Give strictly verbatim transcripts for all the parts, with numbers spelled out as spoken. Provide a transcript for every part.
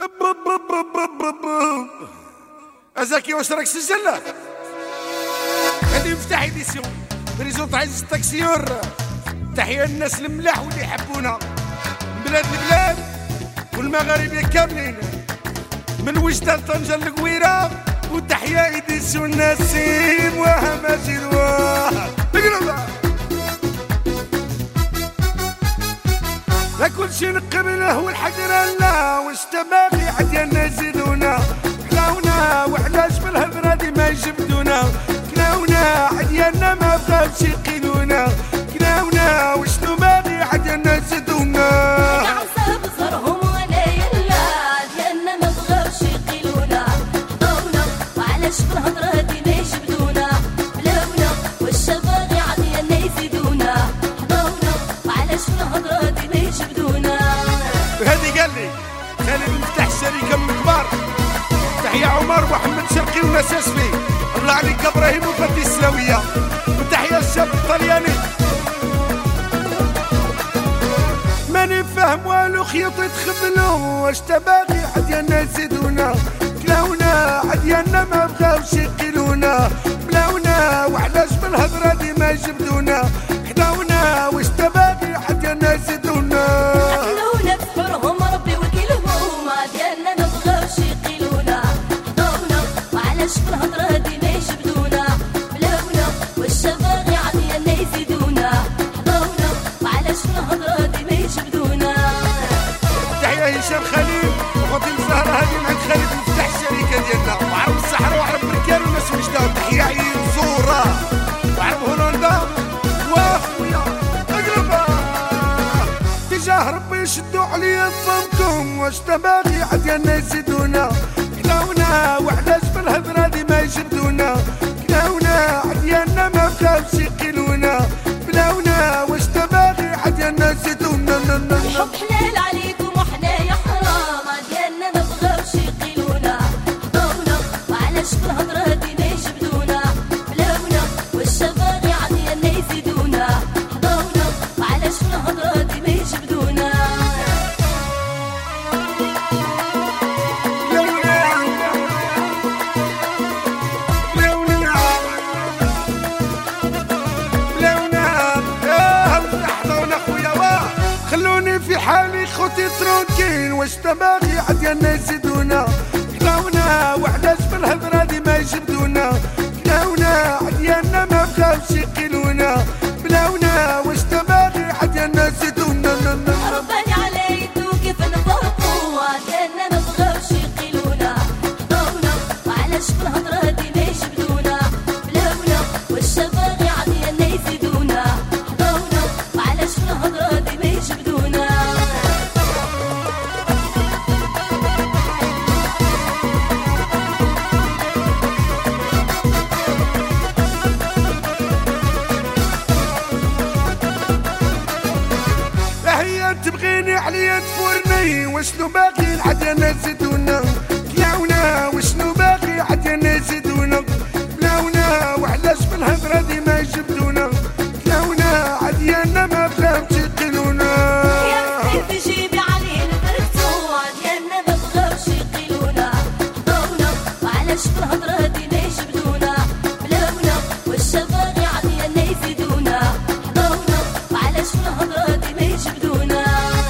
ازاكي واش راك سجل اللي مفتاح ايديسيون بريزون تاع التاكسيور. تحيه للناس الملاح واللي يحبونا بلاد البلاد والمغاربه كاملين من وجده لطنجه للقويره. وتحيه ايديسيون نسيم وها ماجد واه لا كل شي نقبله والحجر لا واش تباغي عدينا يزيدونا كلاونا وعلاش بالهضره دي ما يجبدونا كلاونا عدينا ما بغاوش يقيلونا كلاونا وشنو باغي عدينا يزيدونا عصاب صرهم ولا يلا ديالنا ما بغاوش يقيلونا حضونا وعلاش بالهضره دي ما يجبدونا بلاونا واش باغي عدينا يزيدونا حضونا وعلاش بالهضره دي ما يجبدونا. هادي قال لي خالد مفتاح الشركه من الكبار. تحية عمر محمد شرقي وناس ياسفي الله عليك ابراهيم وفتي السلاويه. وتحية الشاب الطلياني ماني فاهم والو خيوط يتخبلو واش تباغي عدينا يزيدونا كلاونا عدينا ما بغاوش يقيلونا بلاونا وعلاش بالهضره دي ما يجبدونا حداونا واش تباغي عدينا يزيدونا قتلونا كفرهم ربي وكيلهم ديالنا ما بغاوش يقيلونا حضونا وعلاش بالهضره دي ما يجبدونا بلاونا واش باغي عدينا يزيدونا حضونا وعلاش بالهضره دي ما يجبدونا. تحية هشام خليل وفاطمة الزهرة هادي من عند خالد مفتاح الشركة ديالنا وعرب الصحراء وعرب بركان وناس وجدة. تحية عيد زورة وعرب هولندا واخويا اقربا تجاه ربي يشدو عليا صمتهم واش تباغي عدينا يزيدونا كلاونا وعلاش بالهضرة دي ما يجبدونا كلاونا عدينا ما بغاوش يقيلونا بلاونا واش تباغي عدينا يزيدونا. الحب حلال عليكم وحنايا حرام ديالنا ما بغاوش يقيلونا حضونا وعلاش بالهضره دي ما يجبدونا بلاونا واش باغي عدينا يزيدونا حضونا وعلاش بالهضره دي ما يجبدونا. خلوني في حالي خوتي ترونكين واش تباغي عدينا يزيدونا كلاونا وعلاش بالهضره دي ما يجبدونا كلاونا عدينا ما بغاوش يقيلونا بلاونا واش تباغي عدينا يزيدونا. رباني على يدو كيف نفرقوا ديالنا ما بغاوش يقيلونا حضونا وعلاش بالهضره دي ما يجبدونا بلاونا واش باغي عدينا يزيدونا حضونا وعلاش بالهضره دي ما يجبدونا. هي تبغيني عليا تفورني وشنو باغي عدينا يزيدونا كلاونا وشنو باغي عدينا يزيدونا بلاونا وعلاش بالهضره دي ما يجبدونا كلاونا عدينا ما بغاوش يقيلونا. يا ربي في جيبي علينا فرقتو ديالنا ما بغاوش يقيلونا حضونا وعلاش بالهضره دي ما يجبدونا بلاونا واش باغي عدينا يزيدونا حضونا وعلاش بالهضره دي ما يجبدونا.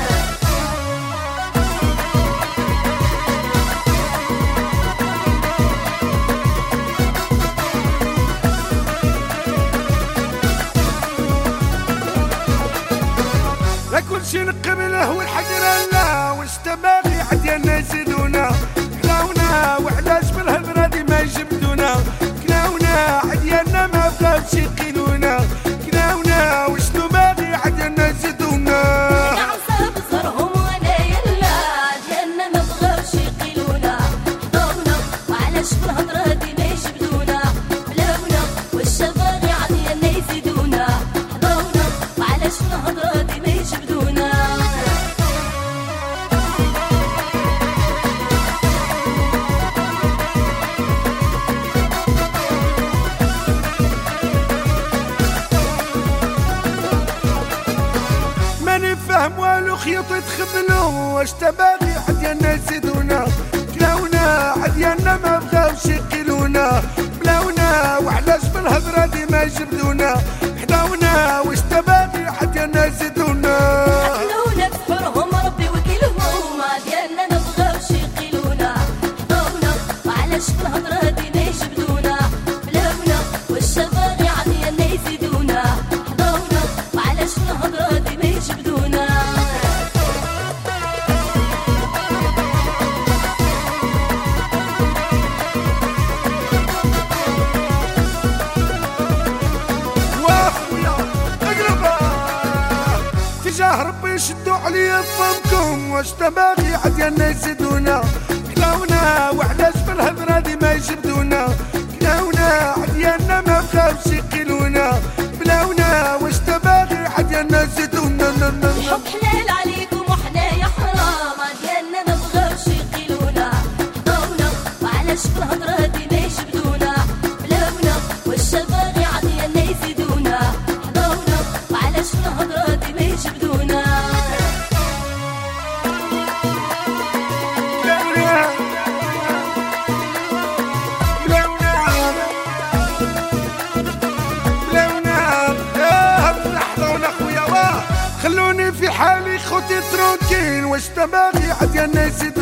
لا كل شي نقبله والحجر لا واش تباغي عدينا يزيدونا كلاونا وعلاش بالهضره دي ما يجبدونا كلاونا عدينا ما بغاوش يقيلونا كلاونا وشنو باغي عدينا يزيدونا. عصاب صرهم ولا يلا ديالنا ما بغاوش يقيلونا حضونا وعلاش بالهضره دي ما يجبدونا بلاونا واش باغي عدينا يزيدونا حضونا وعلاش بالهضره دي ما يجبدونا. ماني فاهم والو خيوط يتخبلو واش تباغي عديالنا يزيدونا كلاونا عديالنا ما بغاوش يقيلونا بلاونا وعلاش بالهضرة ديما يجبدونا حداونا واش تباغي عديالنا يزيدونا عقلونا بحورهم ربي وكيلهم عديالنا ما بغاوش يقيلونا حداونا وعلاش بالهضرة ديما يجبدونا بلاونا واش باغي عديالنا يزيدونا حداونا وعلاش بالهضرة ديما يجبدونا تجاه ربي شدوا عليا فمكم واش تباغي عديالنا يزيدونا كلاونا وعلاش بالهضرة ديما يجبدونا كلاونا عديالنا ما بغاوش يقيلونا بلاونا واش تباغي عديالنا يزيدونا الحب حلال عليكم وحنايا حرام عديالنا ما بغاوش يقيلونا حضاونا وعلاش بالهضرة ديما يجبدونا بلاونا واش باغي عديالنا يزيدونا حضاونا وعلاش بالهضرة ديما يجبدونا خلوني في حالي خوتي تروكين واش تباغي عديالنا يزيدونا